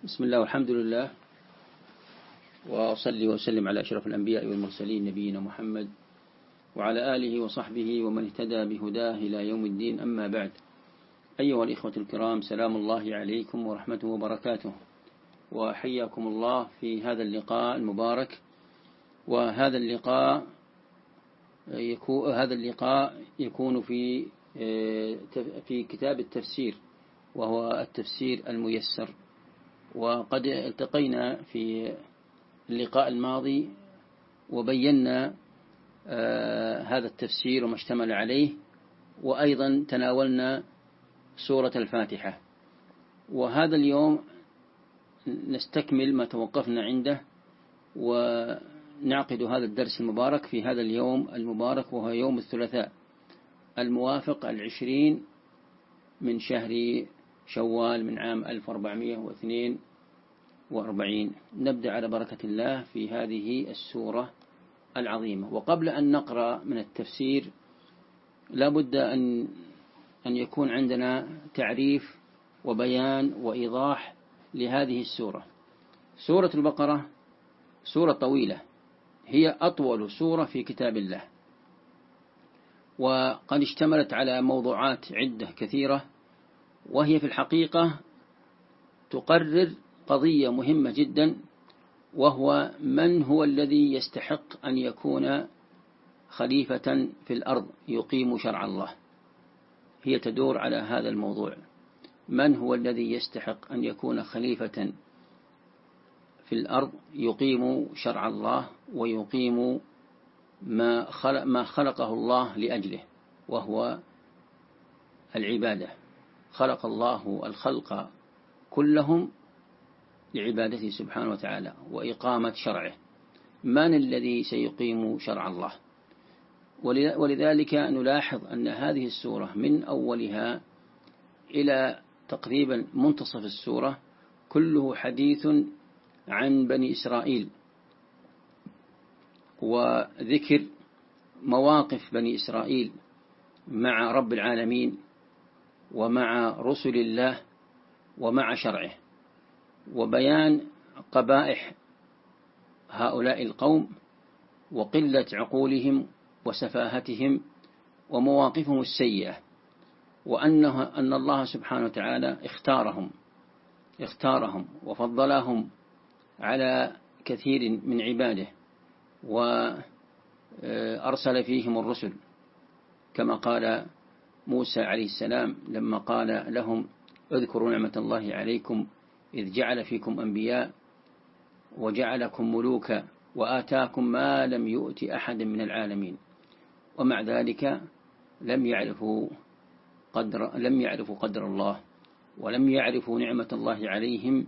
بسم الله والحمد لله، وأصلي وسلم على أشرف الأنبياء والمرسلين نبينا محمد وعلى آله وصحبه ومن اهتدى بهداه إلى يوم الدين. أما بعد، أيها الإخوة الكرام، سلام الله عليكم ورحمته وبركاته، وحياكم الله في هذا اللقاء المبارك. وهذا اللقاء يكون في كتاب التفسير، وهو التفسير الميسر. وقد التقينا في اللقاء الماضي وبينا هذا التفسير وما اشتمل عليه، وأيضا تناولنا سورة الفاتحة. وهذا اليوم نستكمل ما توقفنا عنده، ونعقد هذا الدرس المبارك في هذا اليوم المبارك، وهو يوم الثلاثاء الموافق 20 من شهر شوال من عام 1442. نبدأ على بركة الله في هذه السورة العظيمة. وقبل أن نقرأ من التفسير لا بد أن يكون عندنا تعريف وبيان وإيضاح لهذه السورة. سورة البقرة سورة طويلة، هي أطول سورة في كتاب الله، وقد اشتملت على موضوعات عدة كثيرة، وهي في الحقيقة تقرر قضية مهمة جدا، وهو من هو الذي يستحق أن يكون خليفة في الأرض يقيم شرع الله. هي تدور على هذا الموضوع: من هو الذي يستحق أن يكون خليفة في الأرض يقيم شرع الله ويقيم ما خلقه الله لأجله، وهو العبادة. خلق الله الخلق كلهم لعبادته سبحانه وتعالى وإقامة شرعه. من الذي سيقيم شرع الله؟ ولذلك نلاحظ أن هذه السورة من أولها إلى تقريبا منتصف السورة كله حديث عن بني إسرائيل، وذكر مواقف بني إسرائيل مع رب العالمين ومع رسل الله ومع شرعه، وبيان قبائح هؤلاء القوم وقلة عقولهم وسفاهتهم ومواقفهم السيئة، أن الله سبحانه وتعالى اختارهم وفضلهم على كثير من عباده، وأرسل فيهم الرسل، كما قال موسى عليه السلام لما قال لهم: اذكروا نعمة الله عليكم إذ جعل فيكم أنبياء وجعلكم ملوكا وآتاكم ما لم يؤت أحد من العالمين. ومع ذلك لم يعرفوا قدر الله، ولم يعرفوا نعمة الله عليهم،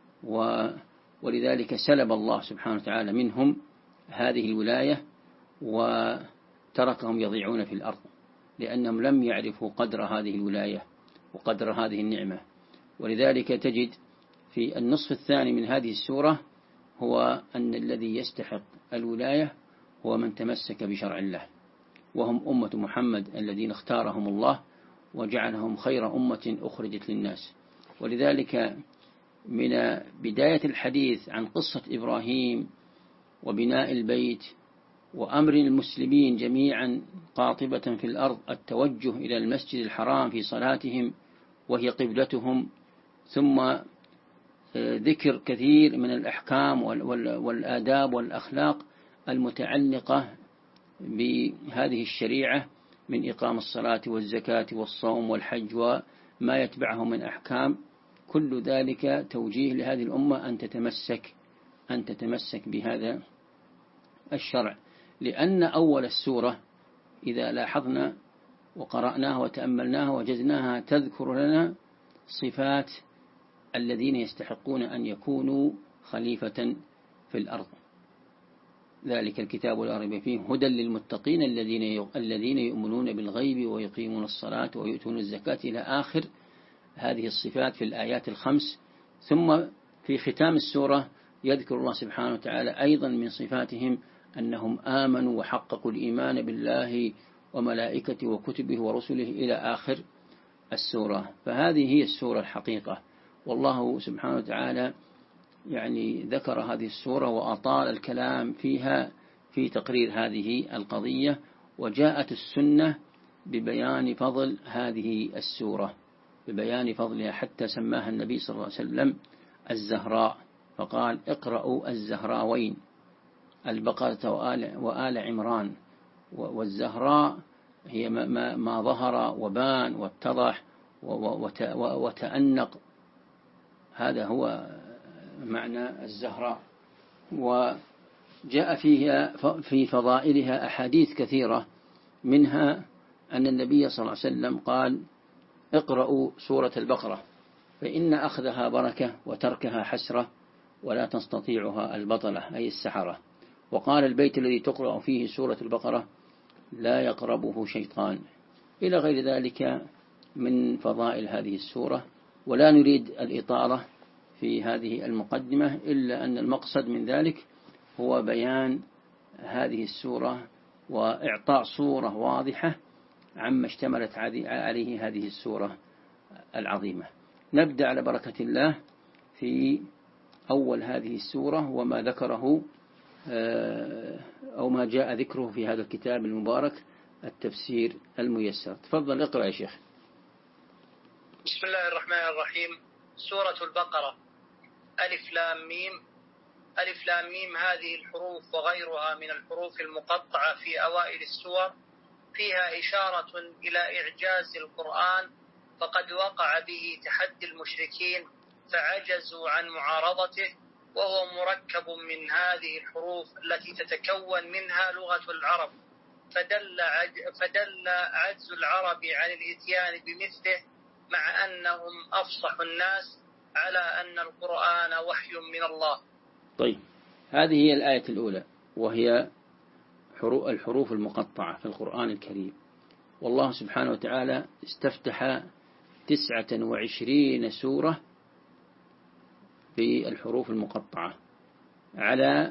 ولذلك سلب الله سبحانه وتعالى منهم هذه الولاية وتركهم يضيعون في الأرض، لأنهم لم يعرفوا قدر هذه الولاية وقدر هذه النعمة. ولذلك تجد في النصف الثاني من هذه السورة هو أن الذي يستحق الولاية هو من تمسك بشرع الله، وهم أمة محمد الذين اختارهم الله وجعلهم خير أمة أخرجت للناس. ولذلك من بداية الحديث عن قصة إبراهيم وبناء البيت وأمر المسلمين جميعا قاطبة في الأرض التوجه إلى المسجد الحرام في صلاتهم وهي قبلتهم، ثم ذكر كثير من الأحكام والآداب والأخلاق المتعلقة بهذه الشريعة من إقام الصلاة والزكاة والصوم والحج وما يتبعه من أحكام. كل ذلك توجيه لهذه الأمة أن تتمسك بهذا الشرع، لأن أول السورة إذا لاحظنا وقرأناها وتأملناها وجدناها تذكر لنا صفات الذين يستحقون أن يكونوا خليفة في الأرض. ذلك الكتاب لا ريب فيه هدى للمتقين الذين يؤمنون بالغيب ويقيمون الصلاة ويؤتون الزكاة إلى آخر هذه الصفات في الآيات الخمس. ثم في ختام السورة يذكر الله سبحانه وتعالى أيضا من صفاتهم أنهم آمنوا وحققوا الإيمان بالله وملائكته وكتبه ورسله إلى آخر السورة. فهذه هي السورة الحقيقة، والله سبحانه وتعالى يعني ذكر هذه السورة وأطال الكلام فيها في تقرير هذه القضية، وجاءت السنة ببيان فضل هذه السورة، ببيان فضلها، حتى سماها النبي صلى الله عليه وسلم الزهراء، فقال اقرأوا الزهراوين، البقرة وآل عمران. والزهراء هي ما ظهر وبان واتضح وتأنق، هذا هو معنى الزهراء. وجاء فيها في فضائلها أحاديث كثيرة، منها أن النبي صلى الله عليه وسلم قال اقرأوا سورة البقرة فإن أخذها بركة وتركها حسرة ولا تستطيعها البطلة أي السحرة. وقال البيت الذي تقرأ فيه سورة البقرة لا يقربه شيطان، إلى غير ذلك من فضائل هذه السورة. ولا نريد الإطالة في هذه المقدمة، إلا أن المقصد من ذلك هو بيان هذه السورة وإعطاء صورة واضحة عما اشتملت عليه هذه السورة العظيمة. نبدأ على بركة الله في أول هذه السورة وما ذكره أو ما جاء ذكره في هذا الكتاب المبارك التفسير الميسر. تفضل اقرأ يا شيخ. بسم الله الرحمن الرحيم. سورة البقرة. ألف لام ميم. ألف لام ميم هذه الحروف وغيرها من الحروف المقطعة في أوائل السور فيها إشارة إلى إعجاز القرآن، فقد وقع به تحدي المشركين فعجزوا عن معارضته، وهو مركب من هذه الحروف التي تتكون منها لغة العرب، فدل عجز العرب عن الإتيان بمثله مع أنهم أفصح الناس على أن القرآن وحي من الله. طيب، هذه هي الآية الأولى، وهي الحروف المقطعة في القرآن الكريم. والله سبحانه وتعالى استفتح 29 سورة بالحروف المقطعة على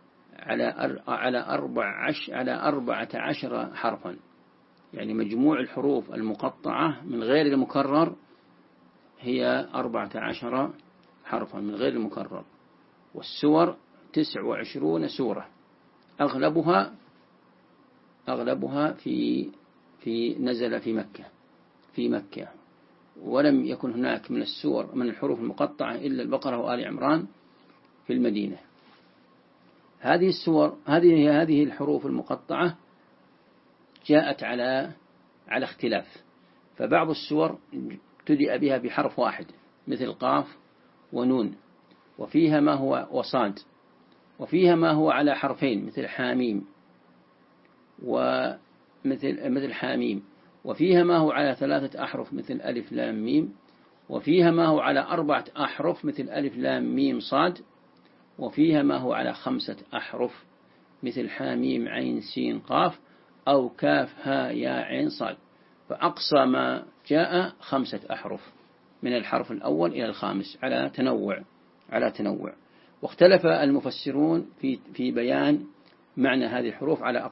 14 حرفا، يعني مجموع الحروف المقطعة من غير المكرر هي 14 حرفا من غير المكرر. والسور 29 سورة، أغلبها في نزل في مكة، ولم يكن هناك من السور من الحروف المقطعة إلا البقرة وآل عمران في المدينة. هذه السور هذه الحروف المقطعة جاءت على اختلاف، فبعض السور ابتدأ بها بحرف واحد مثل قاف ونون، وفيها ما هو وصاد، وفيها ما هو على حرفين مثل حاميم مثل حاميم، وفيها ما هو على 3 أحرف مثل ألف لام ميم، وفيها ما هو على 4 أحرف مثل ألف لام ميم صاد، وفيها ما هو على 5 أحرف مثل حاميم عين سين قاف أو كاف ها يا عين صاد. فأقصى ما جاء 5 أحرف من الحرف الأول إلى الخامس على تنوع. واختلف المفسرون في بيان معنى هذه الحروف على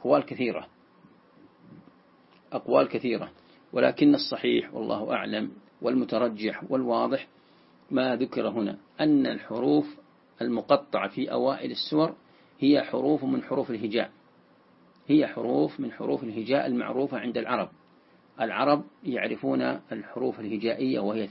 أقوال كثيرة، ولكن الصحيح والله أعلم والمترجح والواضح ما ذكر هنا، أن الحروف المقطعة في أوائل السور هي حروف من حروف الهجاء، هي حروف من حروف الهجاء المعروفة عند العرب يعرفون الحروف الهجائية، وهي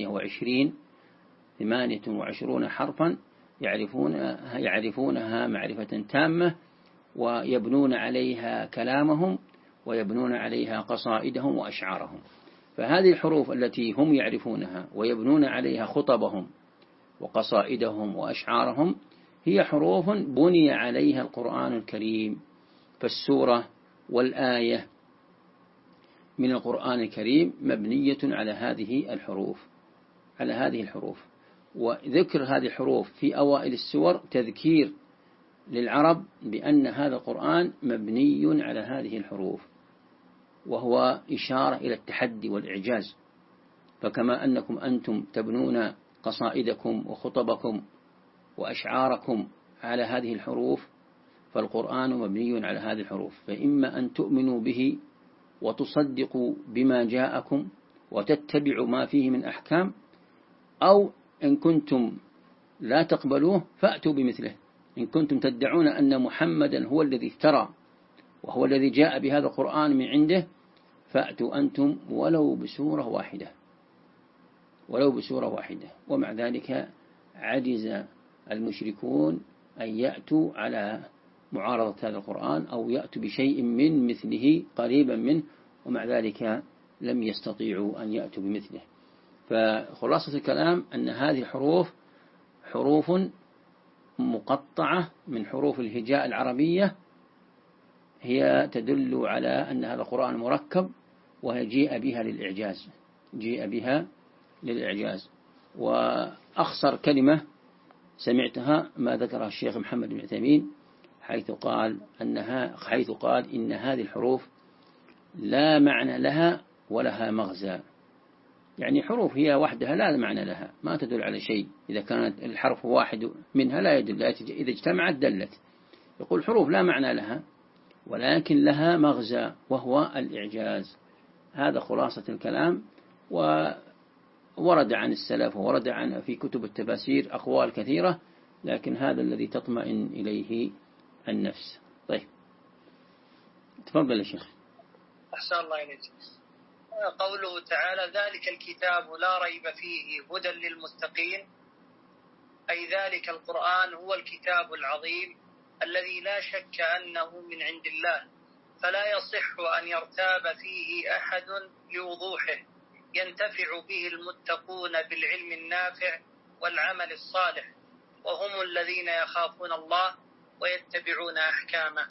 28 حرفا يعرفونها معرفة تامة، ويبنون عليها كلامهم ويبنون عليها قصائدهم وأشعارهم. فهذه الحروف التي هم يعرفونها ويبنون عليها خطبهم وقصائدهم وأشعارهم هي حروف بني عليها القرآن الكريم. فالسورة والآية من القرآن الكريم مبنية على هذه الحروف. وذكر هذه الحروف في أوائل السور تذكير للعرب بأن هذا القرآن مبني على هذه الحروف، وهو إشارة إلى التحدي والإعجاز. فكما أنكم أنتم تبنون قصائدكم وخطبكم وأشعاركم على هذه الحروف، فالقرآن مبني على هذه الحروف، فإما أن تؤمنوا به وتصدقوا بما جاءكم وتتبعوا ما فيه من أحكام، أو إن كنتم لا تقبلوه فأتوا بمثله. إن كنتم تدعون أن محمدا هو الذي افترى وهو الذي جاء بهذا القرآن من عنده فأتوا أنتم ولو بسورة واحدة، ولو بسورة واحدة. ومع ذلك عجز المشركون أن يأتوا على معارضة هذا القرآن أو يأتوا بشيء من مثله قريبا منه، ومع ذلك لم يستطيعوا أن يأتوا بمثله. فخلاصة الكلام أن هذه حروف مقطعة من حروف الهجاء العربية، هي تدل على أن هذا القرآن مركب، وهي جيء بها للإعجاز، جيء بها للإعجاز. وأخسر كلمة سمعتها ما ذكرها الشيخ محمد بن عثيمين، حيث قال إن هذه الحروف لا معنى لها ولها مغزى. يعني حروف هي وحدها لا معنى لها، ما تدل على شيء. إذا كانت الحرف واحد منها لا يدل، إذا اجتمعت دلت. يقول حروف لا معنى لها ولكن لها مغزى وهو الإعجاز. هذا خلاصة الكلام. وورد عن السلف وورد عن في كتب التفاسير أقوال كثيرة، لكن هذا الذي تطمئن إليه النفس. طيب تفضل يا شيخ. أحسن الله إليك. قوله تعالى ذلك الكتاب لا ريب فيه هدى للمتقين، أي ذلك القرآن هو الكتاب العظيم الذي لا شك أنه من عند الله، فلا يصح أن يرتاب فيه أحد لوضوحه، ينتفع به المتقون بالعلم النافع والعمل الصالح، وهم الذين يخافون الله ويتبعون أحكامه.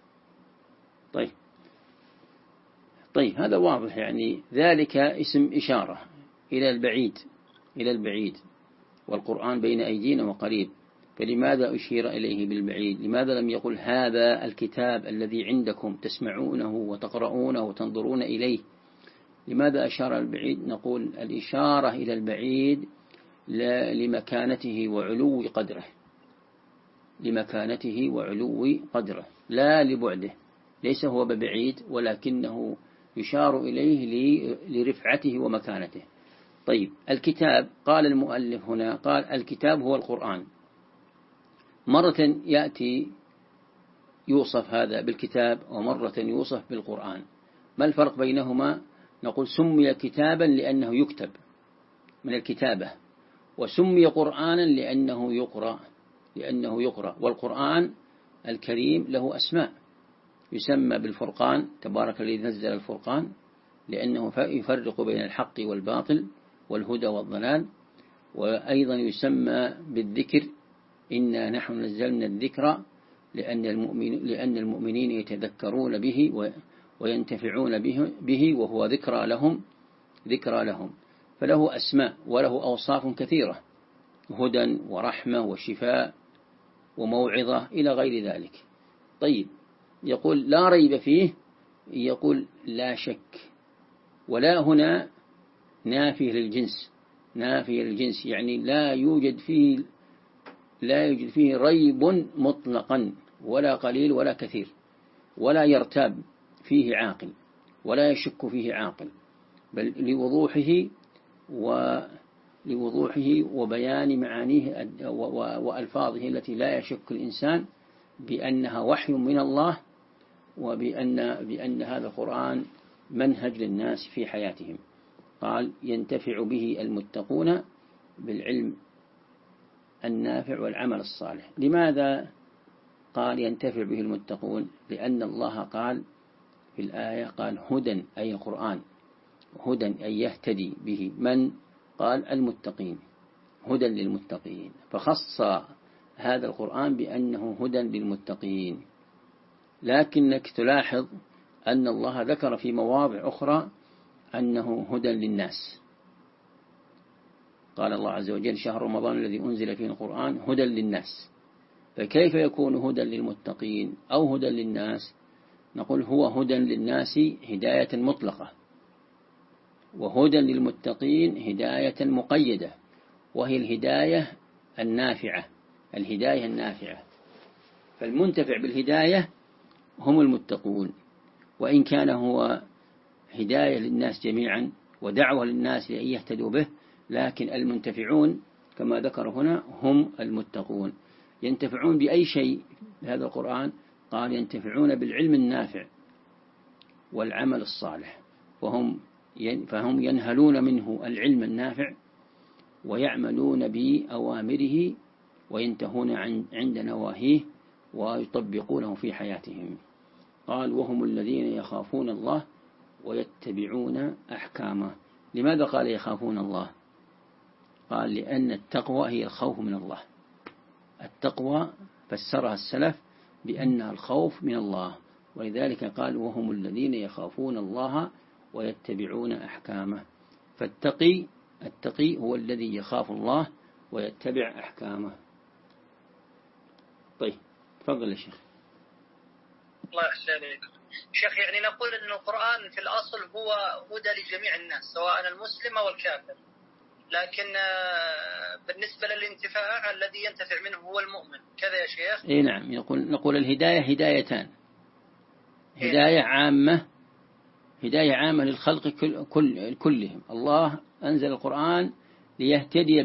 طيب هذا واضح. يعني ذلك اسم إشارة إلى البعيد، والقرآن بين أيدينا وقريب، فلماذا أشير إليه بالبعيد؟ لماذا لم يقل هذا الكتاب الذي عندكم تسمعونه وتقرؤونه وتنظرون إليه؟ لماذا أشار البعيد؟ نقول الإشارة إلى البعيد لمكانته وعلو قدره، لمكانته وعلو قدره لا لبعده. ليس هو ببعيد ولكنه يشار إليه لرفعته ومكانته. طيب الكتاب، قال المؤلف هنا قال الكتاب هو القرآن. مرة يأتي يوصف هذا بالكتاب ومرة يوصف بالقرآن. ما الفرق بينهما؟ نقول سمي كتابا لأنه يكتب من الكتابة، وسمي قرآنا لأنه يقرأ. والقرآن الكريم له أسماء، يسمى بالفرقان، تبارك الذي نزل الفرقان، لأنه يفرق بين الحق والباطل والهدى والضلال. وأيضا يسمى بالذكر، إنا نحن نزلنا الذكر، لأن المؤمنين يتذكرون به وينتفعون به وهو ذكرى لهم. فله أسماء وله أوصاف كثيرة، هدى ورحمة وشفاء وموعظة إلى غير ذلك. طيب يقول لا ريب فيه، يقول لا شك، ولا هنا نافية للجنس، يعني لا يوجد فيه ريب مطلقا، ولا قليل ولا كثير، ولا يرتاب فيه عاقل ولا يشك فيه عاقل، بل لوضوحه وبيان معانيه وألفاظه التي لا يشك الإنسان بأنها وحي من الله، بأن هذا القرآن منهج للناس في حياتهم. قال ينتفع به المتقون بالعلم النافع والعمل الصالح. لماذا قال ينتفع به المتقون؟ لأن الله قال في الآية قال هدى، أي القرآن هدى أي يهتدي به من؟ قال المتقين، هدى للمتقين، فخص هذا القرآن بأنه هدى للمتقين. لكنك تلاحظ أن الله ذكر في مواضع أخرى أنه هدى للناس. قال الله عز وجل شهر رمضان الذي أنزل فيه القرآن هدى للناس، فكيف يكون هدى للمتقين أو هدى للناس؟ نقول هو هدى للناس هداية مطلقة، وهدى للمتقين هداية مقيدة، وهي الهداية النافعة. فالمنتفع بالهداية هم المتقون، وإن كان هو هداية للناس جميعا ودعوة للناس لأن يهتدوا به، لكن المنتفعون كما ذكر هنا هم المتقون. ينتفعون بأي شيء بهذا القرآن؟ قال ينتفعون بالعلم النافع والعمل الصالح، فهم ينهلون منه العلم النافع ويعملون بأوامره وينتهون عند نواهيه ويطبقونه في حياتهم. قال وهم الذين يخافون الله ويتبعون أحكامه. لماذا قال يخافون الله؟ قال لأن التقوى هي الخوف من الله. التقوى فسرها السلف بأنها الخوف من الله، ولذلك قال وهم الذين يخافون الله ويتبعون أحكامه. التقي هو الذي يخاف الله ويتبع أحكامه. طيب تفضل يا شيخ. الله يحسن عليك شيخ. يعني نقول أن القرآن في الأصل هو هدى لجميع الناس سواء المسلم أو الكافر، لكن بالنسبة للانتفاع الذي ينتفع منه هو المؤمن، كذا يا شيخ؟ إيه نعم. نقول الهداية هدايتان، هداية عامة للخلق كلهم. الله أنزل القرآن ليهتدي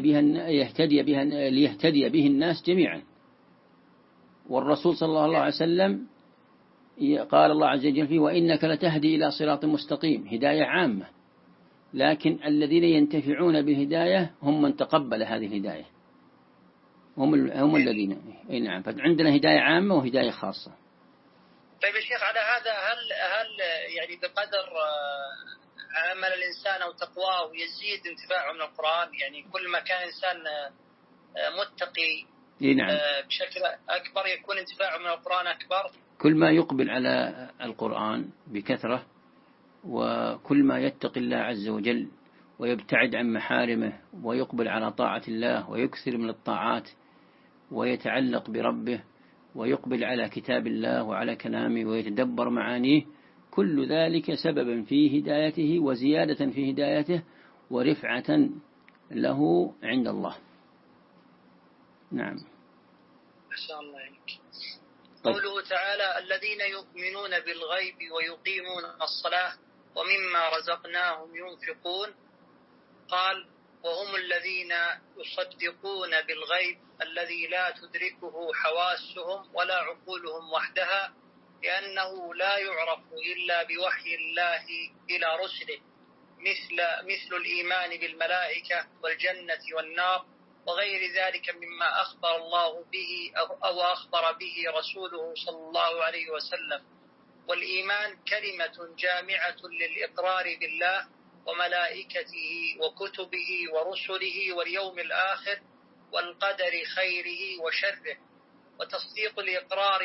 به الناس جميعا، والرسول صلى الله عليه وسلم قال الله عز وجل فيه وإنك لتهدي إلى صراط مستقيم، هداية عامة. لكن الذين ينتفعون بالهداية هم من تقبل هذه الهداية، هم الذين نعم. فعندنا هداية عامة وهداية خاصة. طيب يا شيخ، على هذا هل يعني بقدر عمل الإنسان أو تقواه يزيد انتفاعه من القرآن؟ يعني كل ما كان إنسان متقي نعم بشكل أكبر يكون انتفاعه من القرآن أكبر. كل ما يقبل على القرآن بكثرة، وكل ما يتقي الله عز وجل ويبتعد عن محارمه ويقبل على طاعة الله ويكثر من الطاعات ويتعلق بربه ويقبل على كتاب الله وعلى كلامه ويتدبر معانيه، كل ذلك سببا في هدايته وزيادة في هدايته ورفعة له عند الله. نعم. أحسن الله عليك. قوله تعالى الذين يؤمنون بالغيب ويقيمون الصلاة ومما رزقناهم ينفقون. قال وهم الذين يصدقون بالغيب الذي لا تدركه حواسهم ولا عقولهم وحدها، لأنه لا يعرف إلا بوحي الله إلى رسله، مثل الإيمان بالملائكة والجنة والنار وغير ذلك مما أخبر الله به أو أخبر به رسوله صلى الله عليه وسلم. والإيمان كلمة جامعة للإقرار بالله وملائكته وكتبه ورسله واليوم الآخر والقدر خيره وشره، وتصديق الإقرار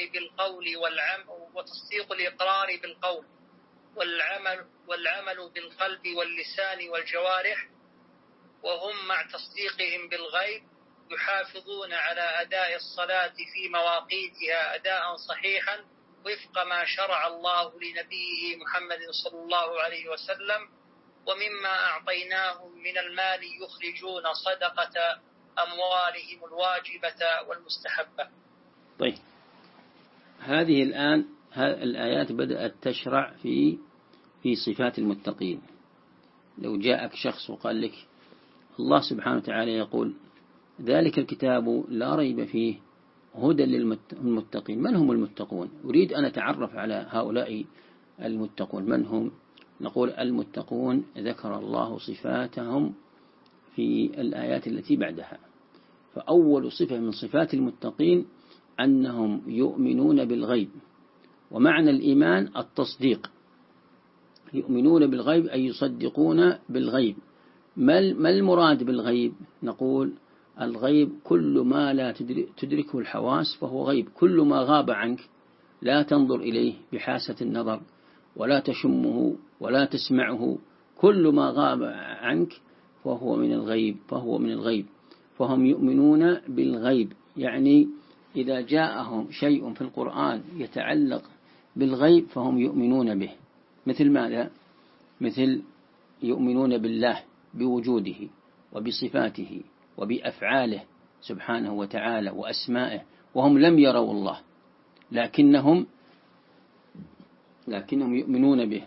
بالقول والعمل بالقلب واللسان والجوارح. وهم مع تصديقهم بالغيب يحافظون على أداء الصلاة في مواقيتها أداء صحيحا وفق ما شرع الله لنبيه محمد صلى الله عليه وسلم. ومما أعطيناهم من المال يخرجون صدقة أموالهم الواجبة والمستحبة. طيب هذه الآن الآيات بدأت تشرع في صفات المتقين. لو جاءك شخص وقال لك الله سبحانه وتعالى يقول ذلك الكتاب لا ريب فيه هدى للمتقين، من هم المتقون؟ أريد أن أتعرف على هؤلاء المتقون من هم. نقول المتقون ذكر الله صفاتهم في الآيات التي بعدها. فأول صفة من صفات المتقين أنهم يؤمنون بالغيب، ومعنى الإيمان التصديق. يؤمنون بالغيب أي يصدقون بالغيب. ما المراد بالغيب؟ نقول الغيب كل ما لا تدركه الحواس فهو غيب، كل ما غاب عنك لا تنظر إليه بحاسة النظر ولا تشمه ولا تسمعه، كل ما غاب عنك فهو من الغيب. فهم يؤمنون بالغيب، يعني إذا جاءهم شيء في القرآن يتعلق بالغيب فهم يؤمنون به. مثل ماذا؟ مثل يؤمنون بالله بوجوده وبصفاته وبأفعاله سبحانه وتعالى وأسمائه، وهم لم يروا الله لكنهم يؤمنون به.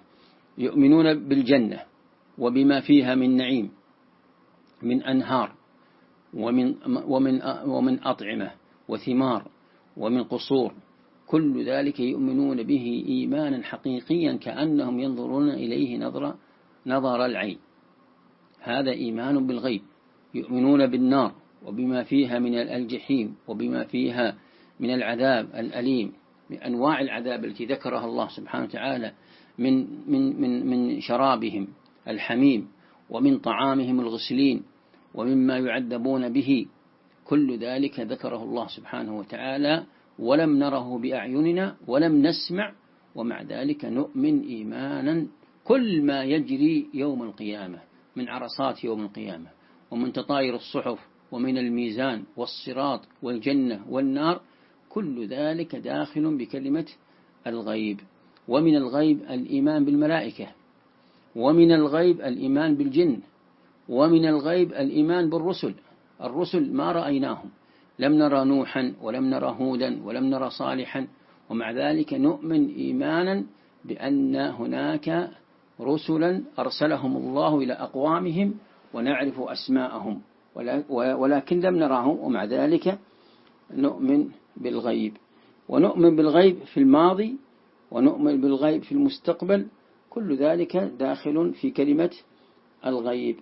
يؤمنون بالجنة وبما فيها من نعيم من أنهار ومن أطعمة وثمار ومن قصور، كل ذلك يؤمنون به إيمانا حقيقيا كأنهم ينظرون إليه نظر العين. هذا إيمان بالغيب. يؤمنون بالنار وبما فيها من الجحيم وبما فيها من العذاب الأليم، من أنواع العذاب التي ذكرها الله سبحانه وتعالى، من شرابهم الحميم ومن طعامهم الغسلين ومما يعذبون به، كل ذلك ذكره الله سبحانه وتعالى ولم نره بأعيننا ولم نسمع، ومع ذلك نؤمن إيمانا كل ما يجري يوم القيامة من عرصات يوم القيامة ومن تطاير الصحف ومن الميزان والصراط والجنة والنار، كل ذلك داخل بكلمة الغيب. ومن الغيب الإيمان بالملائكة، ومن الغيب الإيمان بالجن، ومن الغيب الإيمان بالرسل. الرسل ما رأيناهم، لم نرى نوحا ولم نرى هودا ولم نرى صالحا، ومع ذلك نؤمن إيمانا بأن هناك رسلا أرسلهم الله إلى أقوامهم ونعرف أسماءهم، ولكن لم نراهم، ومع ذلك نؤمن بالغيب. ونؤمن بالغيب في الماضي ونؤمن بالغيب في المستقبل، كل ذلك داخل في كلمة الغيب.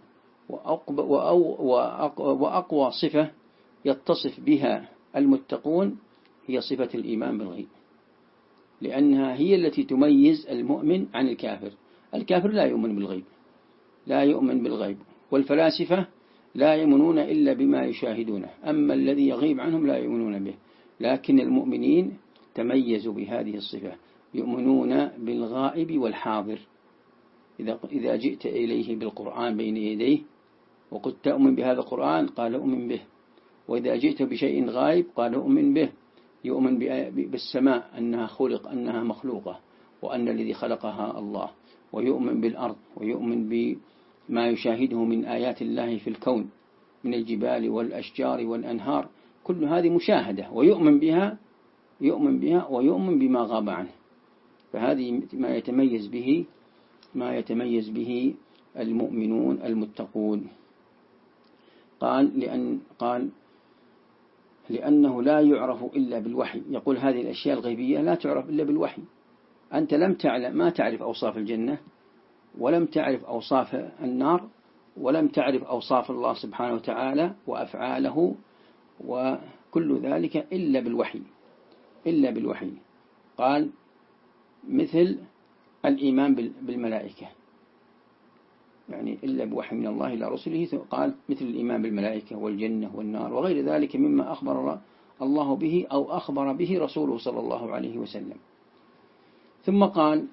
وأقوى صفة يتصف بها المتقون هي صفة الإيمان بالغيب، لأنها هي التي تميز المؤمن عن الكافر. الكافر لا يؤمن بالغيب، لا يؤمن بالغيب، والفلاسفة لا يؤمنون إلا بما يشاهدونه، أما الذي يغيب عنهم لا يؤمنون به. لكن المؤمنين تميزوا بهذه الصفة، يؤمنون بالغائب والحاضر. إذا جئت إليه بالقرآن بين يديه وقلت تؤمن بهذا القرآن قال أؤمن به، وإذا جئت بشيء غائب قال أؤمن به. يؤمن بالسماء أنها أنها مخلوقة وأن الذي خلقها الله، ويؤمن بالأرض، ويؤمن بما يشاهده من آيات الله في الكون من الجبال والأشجار والأنهار، كل هذه مشاهدة ويؤمن بها، ويؤمن بما غاب عنه. فهذه ما يتميز به المؤمنون المتقون. قال لأنه لا يعرف إلا بالوحي. يقول هذه الأشياء الغيبية لا تعرف إلا بالوحي. أنت ما تعرف أوصاف الجنة، ولم تعرف أوصاف النار، ولم تعرف أوصاف الله سبحانه وتعالى وأفعاله، وكل ذلك إلا بالوحي. قال مثل الإيمان بالملائكة، يعني إلا بوحي من الله إلى رسله. قال مثل الإيمان بالملائكة والجنة والنار وغير ذلك مما أخبر الله به أو أخبر به رسوله صلى الله عليه وسلم. ثم قال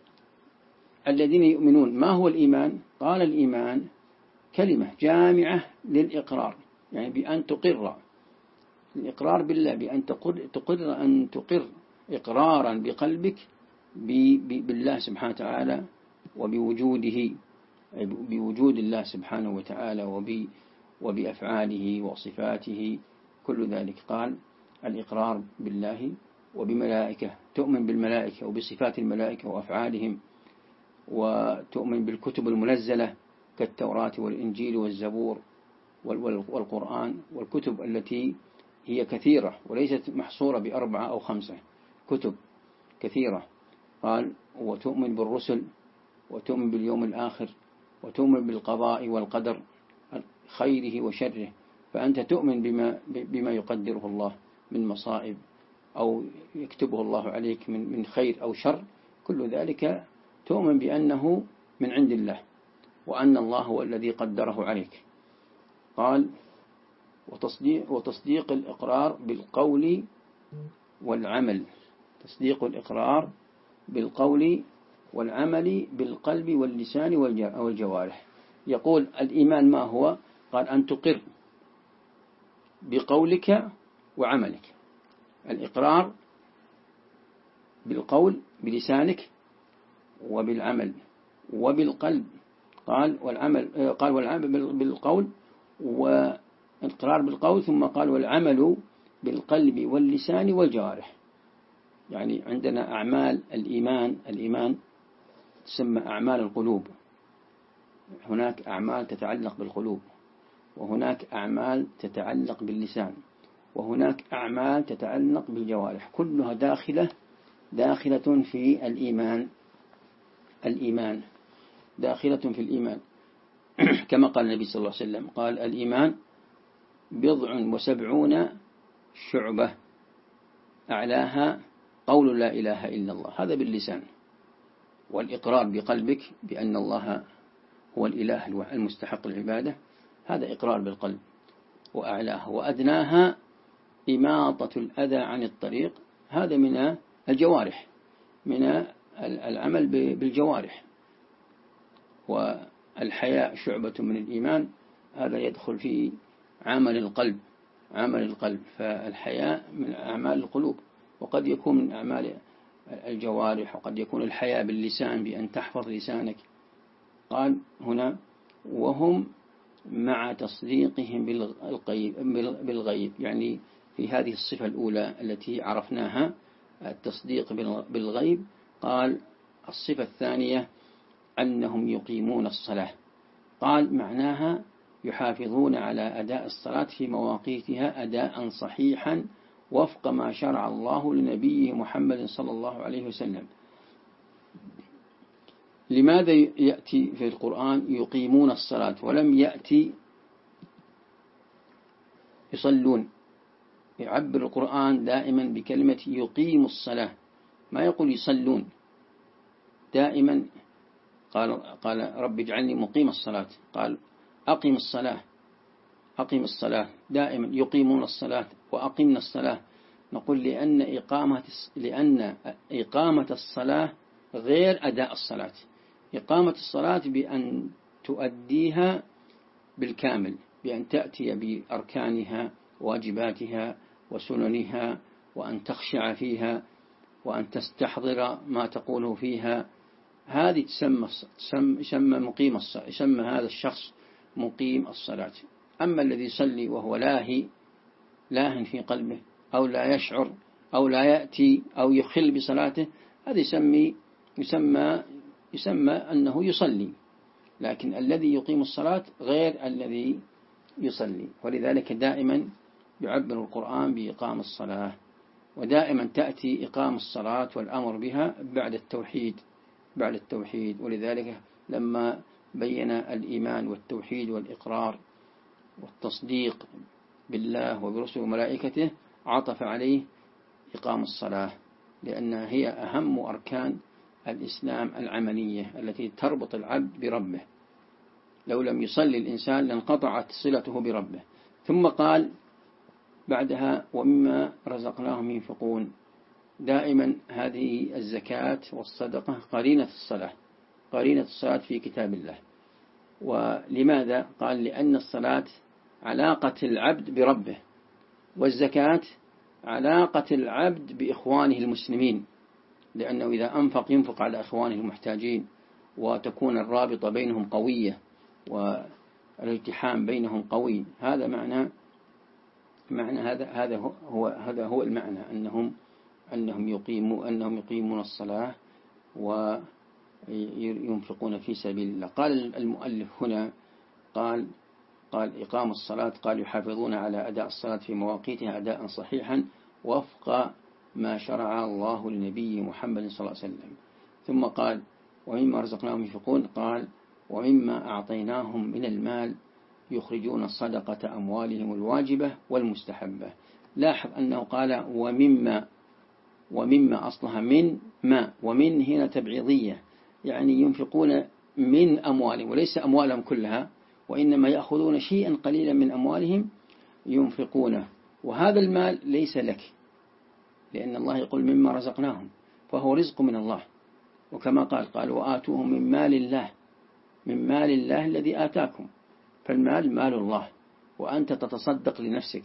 الذين يؤمنون. ما هو الإيمان؟ قال الإيمان كلمة جامعة للإقرار، يعني بأن تقر، الإقرار بالله، بأن تقر إقرارا بقلبك بالله سبحانه وتعالى وبوجوده، بوجود الله سبحانه وتعالى وبأفعاله وصفاته، كل ذلك. قال الإقرار بالله وبملائكة، تؤمن بالملائكة وبصفات الملائكة وأفعالهم، وتؤمن بالكتب المنزلة كالتوراة والإنجيل والزبور والقرآن، والكتب التي هي كثيرة وليست محصورة ب4 أو 5 كتب كثيرة. قال وتؤمن بالرسل، وتؤمن باليوم الآخر، وتؤمن بالقضاء والقدر خيره وشره. فأنت تؤمن بما يقدره الله من مصائب أو يكتبه الله عليك من خير أو شر، كل ذلك تؤمن بأنه من عند الله، وأن الله هو الذي قدره عليك. قال وتصديق الإقرار بالقول والعمل، تصديق الإقرار بالقول والعمل بالقلب واللسان والجوارح. يقول الإيمان ما هو؟ قال أن تقر بقولك وعملك، الإقرار بالقول بلسانك وبالعمل وبالقلب. قال والعمل بالقول، والإقرار بالقول، ثم قال والعمل بالقلب واللسان والجوارح. يعني عندنا أعمال الإيمان تسمى أعمال القلوب. هناك أعمال تتعلق بالقلوب، وهناك أعمال تتعلق باللسان، وهناك أعمال تتعلق بالجوارح، كلها داخلة في الإيمان داخلة في الإيمان كما قال النبي صلى الله عليه وسلم، قال الإيمان 70 شعبة أعلاها قول لا إله إلا الله، هذا باللسان، والإقرار بقلبك بأن الله هو الإله المستحق العبادة، هذا إقرار بالقلب، وأعلاها وأدناها إماطة الأذى عن الطريق، هذا من الجوارح، من العمل بالجوارح. والحياء شعبة من الإيمان، هذا يدخل في عمل القلب، فالحياء من أعمال القلوب، وقد يكون من أعمال الجوارح، وقد يكون الحياء باللسان بأن تحفظ لسانك. قال هنا وهم مع تصديقهم بالغيب، يعني في هذه الصفة الأولى التي عرفناها التصديق بالغيب، قال الصفة الثانية أنهم يقيمون الصلاة، قال معناها يحافظون على أداء الصلاة في مواقيتها أداء صحيحا وفق ما شرع الله لنبيه محمد صلى الله عليه وسلم. لماذا يأتي في القرآن يقيمون الصلاة ولم يأتي يصلون؟ يعبر القرآن دائما بكلمة يقيم الصلاة، ما يقول يصلون، دائما قال رب اجعلني مقيم الصلاة، قال أقم الصلاة، دائما يقيمون الصلاة وأقمنا الصلاة. نقول لأن إقامة الصلاة غير أداء الصلاة. إقامة الصلاة بأن تؤديها بالكامل، بأن تأتي بأركانها واجباتها وسننها، وأن تخشع فيها، وأن تستحضر ما تقوله فيها، هذه تسمى مقيم الصلاة، يسمى هذا الشخص مقيم الصلاة. أما الذي يصلي وهو لاهٍ في قلبه، أو لا يشعر، أو لا يأتي، أو يخل بصلاته، هذا يسمى أنه يصلي، لكن الذي يقيم الصلاة غير الذي يصلي. ولذلك دائما يعبر القرآن بإقام الصلاة، ودائما تأتي إقام الصلاة والأمر بها بعد التوحيد. ولذلك لما بين الإيمان والتوحيد والإقرار والتصديق بالله وبرسله وملائكته عطف عليه إقام الصلاة، لأنها هي أهم أركان الإسلام العملية التي تربط العبد بربه. لو لم يصلي الإنسان لانقطعت صلته بربه. ثم قال بعدها ومما رزقناهم ينفقون، دائما هذه الزكاة والصدقة قرينة الصلاة في كتاب الله. ولماذا؟ قال لأن الصلاة علاقة العبد بربه، والزكاة علاقة العبد بإخوانه المسلمين، لأنه إذا أنفق ينفق على إخوانه المحتاجين، وتكون الرابطة بينهم قوية والالتحام بينهم قوي. هذا معنى هذا هو المعنى، أنهم يقيمون الصلاة وينفقون في سبيل الله. قال المؤلف هنا قال إقام الصلاة، قال يحافظون على أداء الصلاة في مواقيتها أداء صحيحا وفق ما شرع الله لنبي محمد صلى الله عليه وسلم. ثم قال ومما رزقناهم ينفقون، قال ومما أعطيناهم من المال يخرجون الصدقة أموالهم الواجبة والمستحبة. لاحظ أنه قال ومما أصلها من ما، ومن هنا تبعيضية، يعني ينفقون من أموالهم، وليس أموالهم كلها، وإنما يأخذون شيئا قليلا من أموالهم ينفقونه، وهذا المال ليس لك، لأن الله يقول مما رزقناهم، فهو رزق من الله. وكما قال وآتوهم من مال الله الذي آتاكم، فالمال مال الله، وأنت تتصدق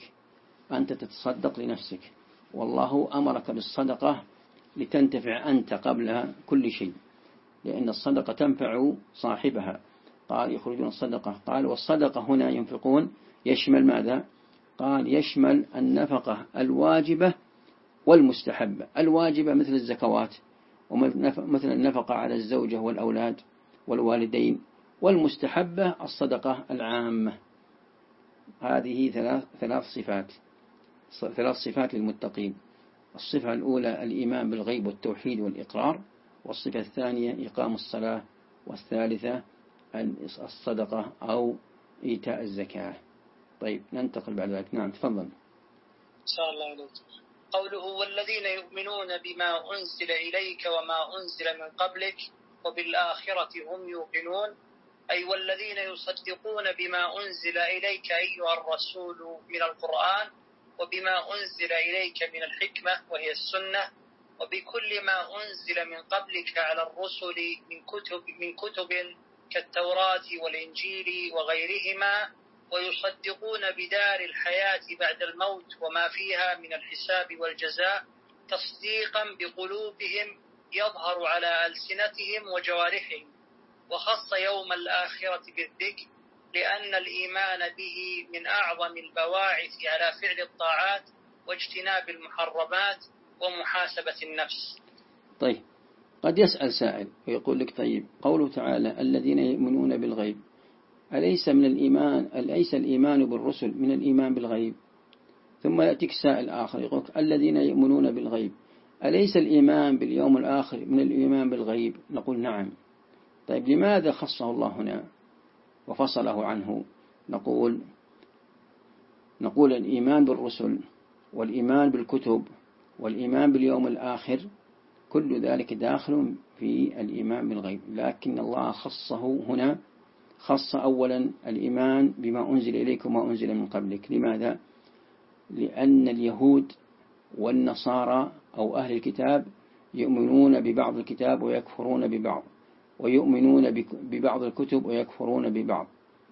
لنفسك، والله أمرك بالصدقة لتنتفع أنت قبل كل شيء، لأن الصدقة تنفع صاحبها. قال يخرجون الصدقة، قال والصدقة هنا ينفقون يشمل ماذا؟ قال يشمل النفقة الواجبة والمستحبة. الواجبة مثل الزكوات، ومثل النفقة على الزوجة والأولاد والوالدين، والمستحبة الصدقة العامة. هذه ثلاث صفات للمتقين. الصفة الأولى الإيمان بالغيب والتوحيد والإقرار، والصفة الثانية إقام الصلاة، والثالثة الصدقة أو إيتاء الزكاة. طيب ننتقل بعد ذلك. نعم تفضل. إن شاء الله عليك. قوله والذين يؤمنون بما أنزل إليك وما أنزل من قبلك وبالآخرة هم يوقنون، أي والذين يصدقون بما أنزل إليك أيها الرسول من القرآن، وبما أنزل إليك من الحكمة وهي السنة، وبكل ما أنزل من قبلك على الرسل من كتب كالتوراة والإنجيل وغيرهما، ويصدقون بدار الحياة بعد الموت وما فيها من الحساب والجزاء تصديقا بقلوبهم يظهر على ألسنتهم وجوارحهم، وخص يوم الآخرة بالذكر لأن الإيمان به من أعظم البواعث على فعل الطاعات واجتناب المحرمات ومحاسبة النفس. طيب قد يسأل سائل ويقول لك طيب قوله تعالى الذين يؤمنون بالغيب أليس الإيمان بالرسل من الإيمان بالغيب؟ ثم يأتيك سائل آخر يقول الذين يؤمنون بالغيب أليس الإيمان باليوم الآخر من الإيمان بالغيب؟ نقول نعم. طيب لماذا خصه الله هنا وفصله عنه؟ نقول الإيمان بالرسل والإيمان بالكتب والإيمان باليوم الآخر كل ذلك داخل في الإيمان بالغيب، لكن الله خصه هنا، خص أولا الإيمان بما أنزل إليك وما أنزل من قبلك. لماذا؟ لأن اليهود والنصارى أو أهل الكتاب يؤمنون ببعض الكتاب ويكفرون ببعض، ويؤمنون ببعض الكتب ويكفرون ببعض،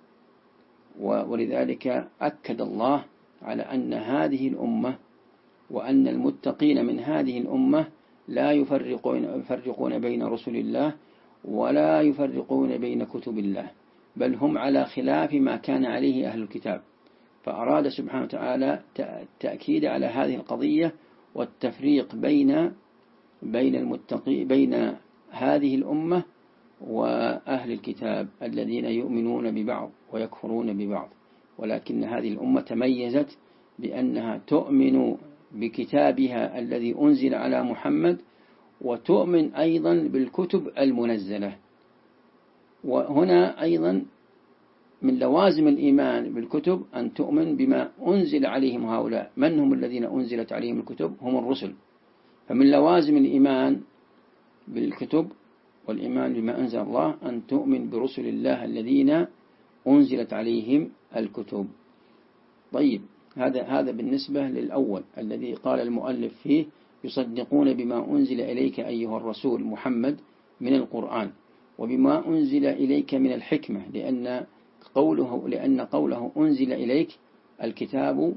ولذلك أكد الله على أن هذه الأمة وأن المتقين من هذه الأمة لا يفرقون بين رسل الله ولا يفرقون بين كتب الله، بل هم على خلاف ما كان عليه أهل الكتاب. فأراد سبحانه وتعالى التأكيد على هذه القضية والتفريق بين هذه الأمة وأهل الكتاب الذين يؤمنون ببعض ويكفرون ببعض. ولكن هذه الأمة تميزت بأنها تؤمن بكتابها الذي أنزل على محمد، وتؤمن أيضا بالكتب المنزلة. وهنا أيضا من لوازم الإيمان بالكتب أن تؤمن بما أنزل عليهم هؤلاء. من هم الذين أنزلت عليهم الكتب؟ هم الرسل. فمن لوازم الإيمان بالكتب والإيمان بما أنزل الله أن تؤمن برسل الله الذين أنزلت عليهم الكتب. طيب هذا بالنسبة للأول الذي قال المؤلف فيه يصدقون بما أنزل إليك أيها الرسول محمد من القرآن، وبما أنزل إليك من الحكمة، لأن قوله أنزل إليك الكتاب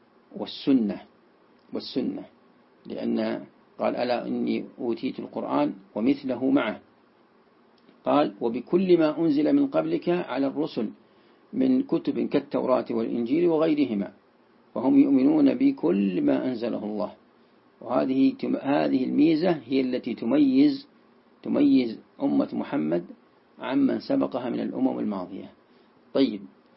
والسنة، لأن قال ألا إني أوتيت القرآن ومثله معه. قال وبكل ما أنزل من قبلك على الرسل من كتب كالتوراة والإنجيل وغيرهما، فهم يؤمنون بكل ما أنزله الله. وهذه الميزة هي التي تميز أمة محمد عمن سبقها من الأمم الماضية. طيب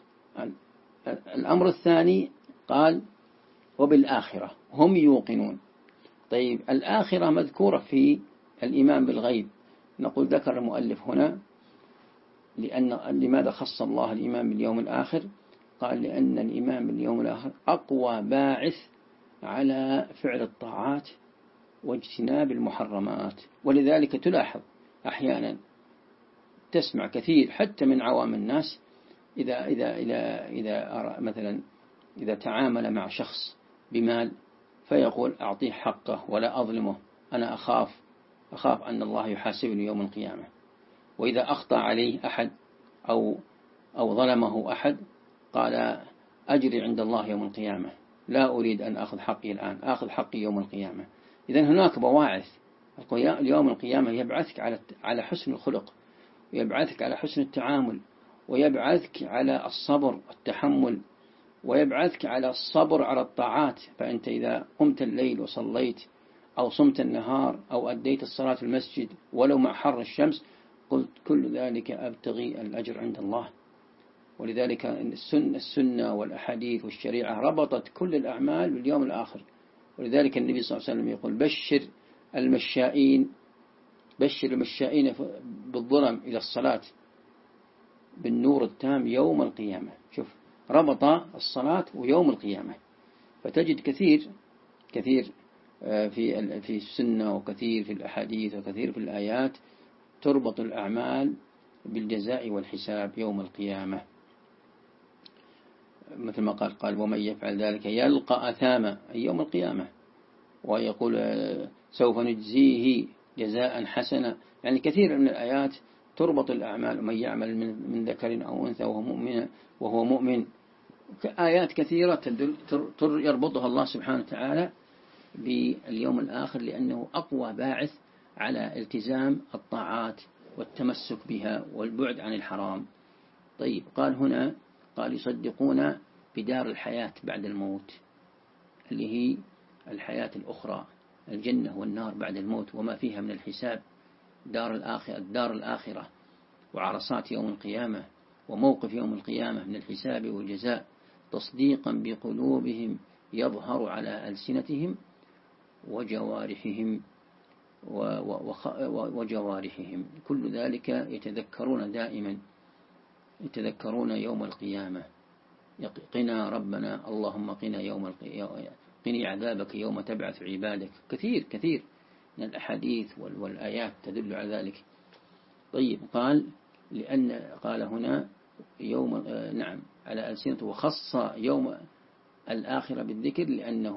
الأمر الثاني قال وبالآخرة هم يوقنون. طيب الآخرة مذكورة في الإيمان بالغيب. نقول ذكر المؤلف هنا لماذا خص الله الإيمان باليوم الآخر؟ قال لأن الإيمان باليوم الآخر أقوى باعث على فعل الطاعات واجتناب المحرمات. ولذلك تلاحظ أحيانا تسمع كثير حتى من عوام الناس إذا تعامل مع شخص بمال فيقول أعطيه حقه ولا أظلمه، أنا أخاف أن الله يحاسبني يوم القيامة. وإذا أخطأ عليه أحد أو ظلمه أحد قال أجري عند الله يوم القيامة، لا أريد أن أخذ حقي الآن، أخذ حقي يوم القيامة. إذن هناك بواعث. اليوم القيامة يبعثك على حسن الخلق، ويبعثك على حسن التعامل، ويبعثك على الصبر والتحمل، ويبعثك على الصبر على الطاعات. فأنت إذا قمت الليل وصليت أو صمت النهار أو أديت الصلاة في المسجد ولو مع حر الشمس، قلت كل ذلك أبتغي الأجر عند الله. ولذلك السنة والأحاديث والشريعة ربطت كل الأعمال باليوم الآخر. ولذلك النبي صلى الله عليه وسلم يقول بشر المشائين بالظلم إلى الصلاة بالنور التام يوم القيامة. شوف، ربط الصلاة ويوم القيامة. فتجد كثير في السنة، وكثير في الأحاديث، وكثير في الآيات تربط الأعمال بالجزاء والحساب يوم القيامة. مثل ما قال ومن يفعل ذلك يلقى أثاما، أي يوم القيامة. ويقول سوف نجزيه جزاء حسنا. يعني كثير من الآيات تربط الأعمال، من يعمل من ذكر أو أنثى وهو مؤمن. آيات كثيرة يربطها الله سبحانه وتعالى باليوم الآخر، لأنه أقوى باعث على التزام الطاعات والتمسك بها والبعد عن الحرام. طيب، قال يصدقون بدار الحياة بعد الموت، اللي هي الحياة الأخرى، الجنة والنار بعد الموت وما فيها من الحساب، الدار الآخرة وعرصات يوم القيامة وموقف يوم القيامة من الحساب والجزاء، تصديقا بقلوبهم يظهر على ألسنتهم وجوارحهم. كل ذلك يتذكرون دائما، يتذكرون يوم القيامة. قنا ربنا اللهم قني عذابك يوم تبعث عبادك. كثير من الأحاديث والآيات تدل على ذلك. طيب، قال هنا يوم على ألسنته، وخص يوم الآخرة بالذكر